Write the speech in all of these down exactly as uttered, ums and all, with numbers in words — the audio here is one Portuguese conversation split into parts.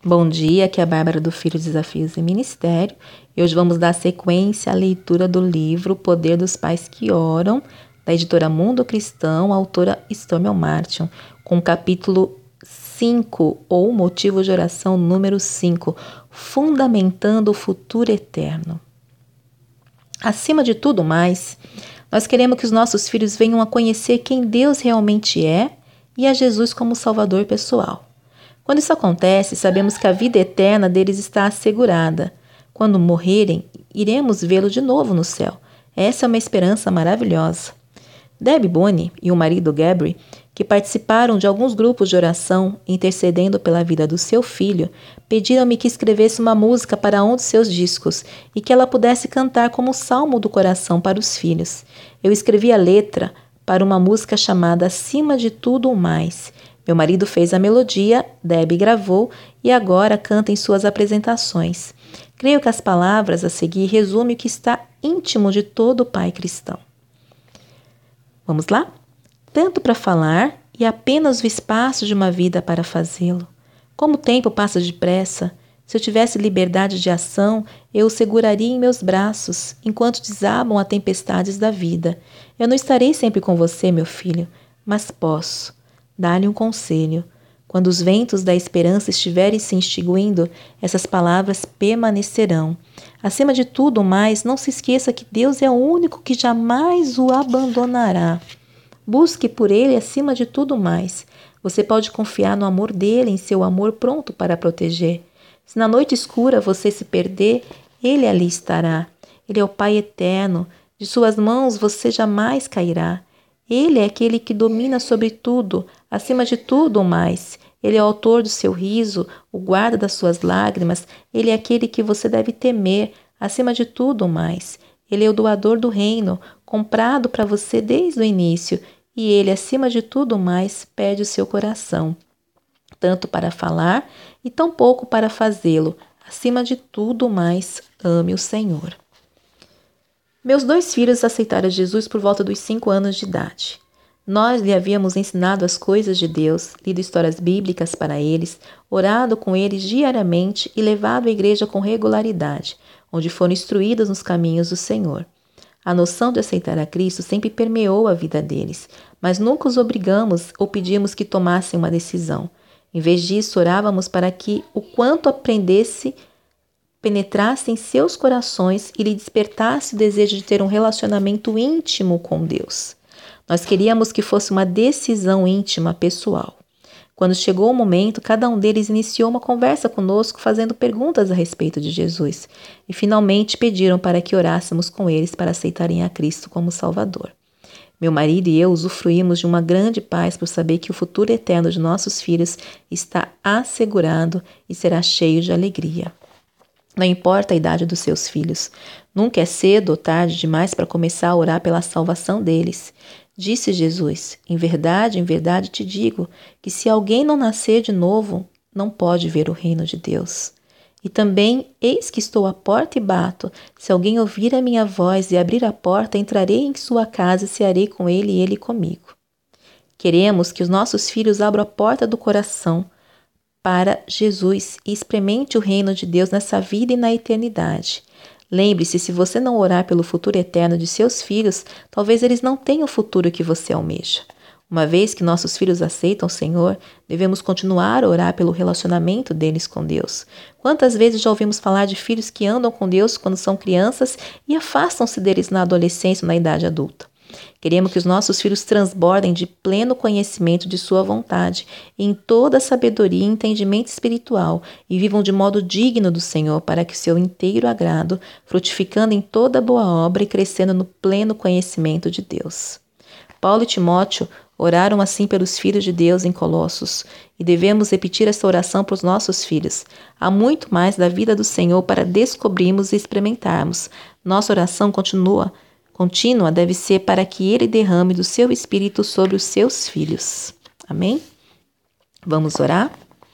Bom dia, aqui é a Bárbara do Filho Desafios e Ministério. E hoje vamos dar sequência à leitura do livro O Poder dos Pais que Oram, da editora Mundo Cristão, autora Stormy Martin, com o capítulo cinco, ou motivo de oração número cinco, fundamentando o futuro eterno. Acima de tudo mais, nós queremos que os nossos filhos venham a conhecer quem Deus realmente é e a Jesus como Salvador pessoal. Quando isso acontece, sabemos que a vida eterna deles está assegurada. Quando morrerem, iremos vê-lo de novo no céu. Essa é uma esperança maravilhosa. Debbie Bonney e o marido Gabby, que participaram de alguns grupos de oração intercedendo pela vida do seu filho, pediram-me que escrevesse uma música para um dos seus discos e que ela pudesse cantar como salmo do coração para os filhos. Eu escrevi a letra para uma música chamada Acima de Tudo o Mais. Meu marido fez a melodia, Debbie gravou e agora canta em suas apresentações. Creio que as palavras a seguir resumem o que está íntimo de todo pai cristão. Vamos lá? Tanto para falar e apenas o espaço de uma vida para fazê-lo. Como o tempo passa depressa, se eu tivesse liberdade de ação, eu o seguraria em meus braços, enquanto desabam as tempestades da vida. Eu não estarei sempre com você, meu filho, mas posso dar-lhe um conselho. Quando os ventos da esperança estiverem se extinguindo, essas palavras permanecerão. Acima de tudo mais, não se esqueça que Deus é o único que jamais o abandonará. Busque por Ele acima de tudo mais. Você pode confiar no amor dele, em seu amor pronto para proteger. Se na noite escura você se perder, Ele ali estará. Ele é o Pai eterno. De suas mãos você jamais cairá. Ele é aquele que domina sobre tudo, acima de tudo ou mais. Ele é o autor do seu riso, o guarda das suas lágrimas. Ele é aquele que você deve temer, acima de tudo ou mais. Ele é o doador do reino, comprado para você desde o início. E ele, acima de tudo mais, pede o seu coração, tanto para falar e tão pouco para fazê-lo. Acima de tudo mais, ame o Senhor. Meus dois filhos aceitaram Jesus por volta dos cinco anos de idade. Nós lhe havíamos ensinado as coisas de Deus, lido histórias bíblicas para eles, orado com eles diariamente e levado à igreja com regularidade, onde foram instruídos nos caminhos do Senhor. A noção de aceitar a Cristo sempre permeou a vida deles, mas nunca os obrigamos ou pedimos que tomassem uma decisão. Em vez disso, orávamos para que o quanto aprendesse penetrasse em seus corações e lhe despertasse o desejo de ter um relacionamento íntimo com Deus. Nós queríamos que fosse uma decisão íntima, pessoal. Quando chegou o momento, cada um deles iniciou uma conversa conosco, fazendo perguntas a respeito de Jesus, e finalmente pediram para que orássemos com eles para aceitarem a Cristo como Salvador. Meu marido e eu usufruímos de uma grande paz por saber que o futuro eterno de nossos filhos está assegurado e será cheio de alegria. Não importa a idade dos seus filhos. Nunca é cedo ou tarde demais para começar a orar pela salvação deles. Disse Jesus, em verdade, em verdade te digo, que se alguém não nascer de novo, não pode ver o reino de Deus. E também, eis que estou à porta e bato. Se alguém ouvir a minha voz e abrir a porta, entrarei em sua casa e cearei com ele e ele comigo. Queremos que os nossos filhos abram a porta do coração para Jesus e experimente o reino de Deus nessa vida e na eternidade. Lembre-se, se você não orar pelo futuro eterno de seus filhos, talvez eles não tenham o futuro que você almeja. Uma vez que nossos filhos aceitam o Senhor, devemos continuar a orar pelo relacionamento deles com Deus. Quantas vezes já ouvimos falar de filhos que andam com Deus quando são crianças e afastam-se deles na adolescência ou na idade adulta? Queremos que os nossos filhos transbordem de pleno conhecimento de sua vontade, em toda a sabedoria e entendimento espiritual, e vivam de modo digno do Senhor para que o seu inteiro agrado, frutificando em toda boa obra e crescendo no pleno conhecimento de Deus. Paulo e Timóteo oraram assim pelos filhos de Deus em Colossos, e devemos repetir essa oração para os nossos filhos. Há muito mais da vida do Senhor para descobrirmos e experimentarmos. Nossa oração continua contínua deve ser para que Ele derrame do seu Espírito sobre os seus filhos. Amém? Vamos orar?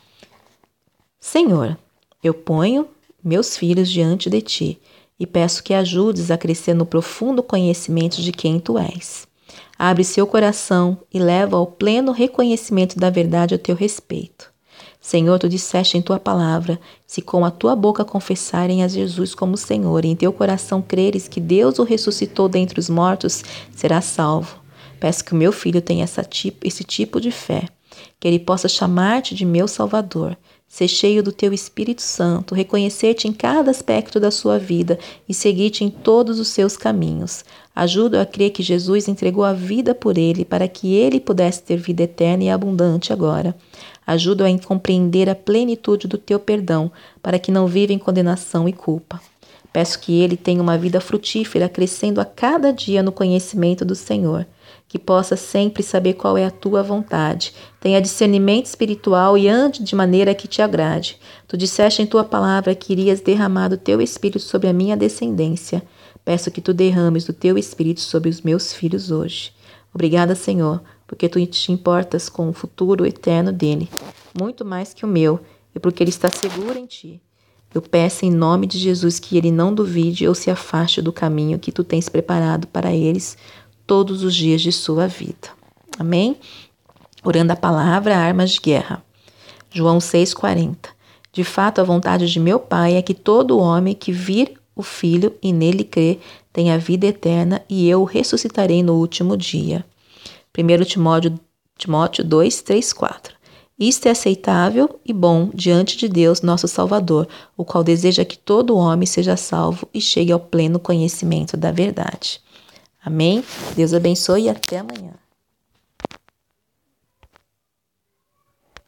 Senhor, eu ponho meus filhos diante de Ti e peço que ajudes a crescer no profundo conhecimento de quem Tu és. Abre seu coração e leva ao pleno reconhecimento da verdade a Teu respeito. Senhor, tu disseste em tua palavra, se com a tua boca confessarem a Jesus como Senhor e em teu coração creres que Deus o ressuscitou dentre os mortos, serás salvo. Peço que o meu filho tenha essa tipo, esse tipo de fé, que ele possa chamar-te de meu Salvador, ser cheio do teu Espírito Santo, reconhecer-te em cada aspecto da sua vida e seguir-te em todos os seus caminhos. Ajuda-o a crer que Jesus entregou a vida por ele para que ele pudesse ter vida eterna e abundante agora. Ajuda-o a compreender a plenitude do teu perdão para que não viva em condenação e culpa. Peço que ele tenha uma vida frutífera, crescendo a cada dia no conhecimento do Senhor, que possa sempre saber qual é a tua vontade, tenha discernimento espiritual e ande de maneira que te agrade. Tu disseste em tua palavra que irias derramar do teu Espírito sobre a minha descendência. Peço que tu derrames do teu Espírito sobre os meus filhos hoje. Obrigada, Senhor, porque tu te importas com o futuro eterno dele, muito mais que o meu, e porque ele está seguro em ti. Eu peço em nome de Jesus que ele não duvide ou se afaste do caminho que tu tens preparado para eles todos os dias de sua vida. Amém? Orando a palavra, armas de guerra. João seis, quarenta. De fato, a vontade de meu Pai é que todo homem que vir o Filho e nele crê tenha vida eterna e eu o ressuscitarei no último dia. primeiro Timóteo dois, três, quatro. Isto é aceitável e bom diante de Deus, nosso Salvador, o qual deseja que todo homem seja salvo e chegue ao pleno conhecimento da verdade. Amém? Deus abençoe e até amanhã.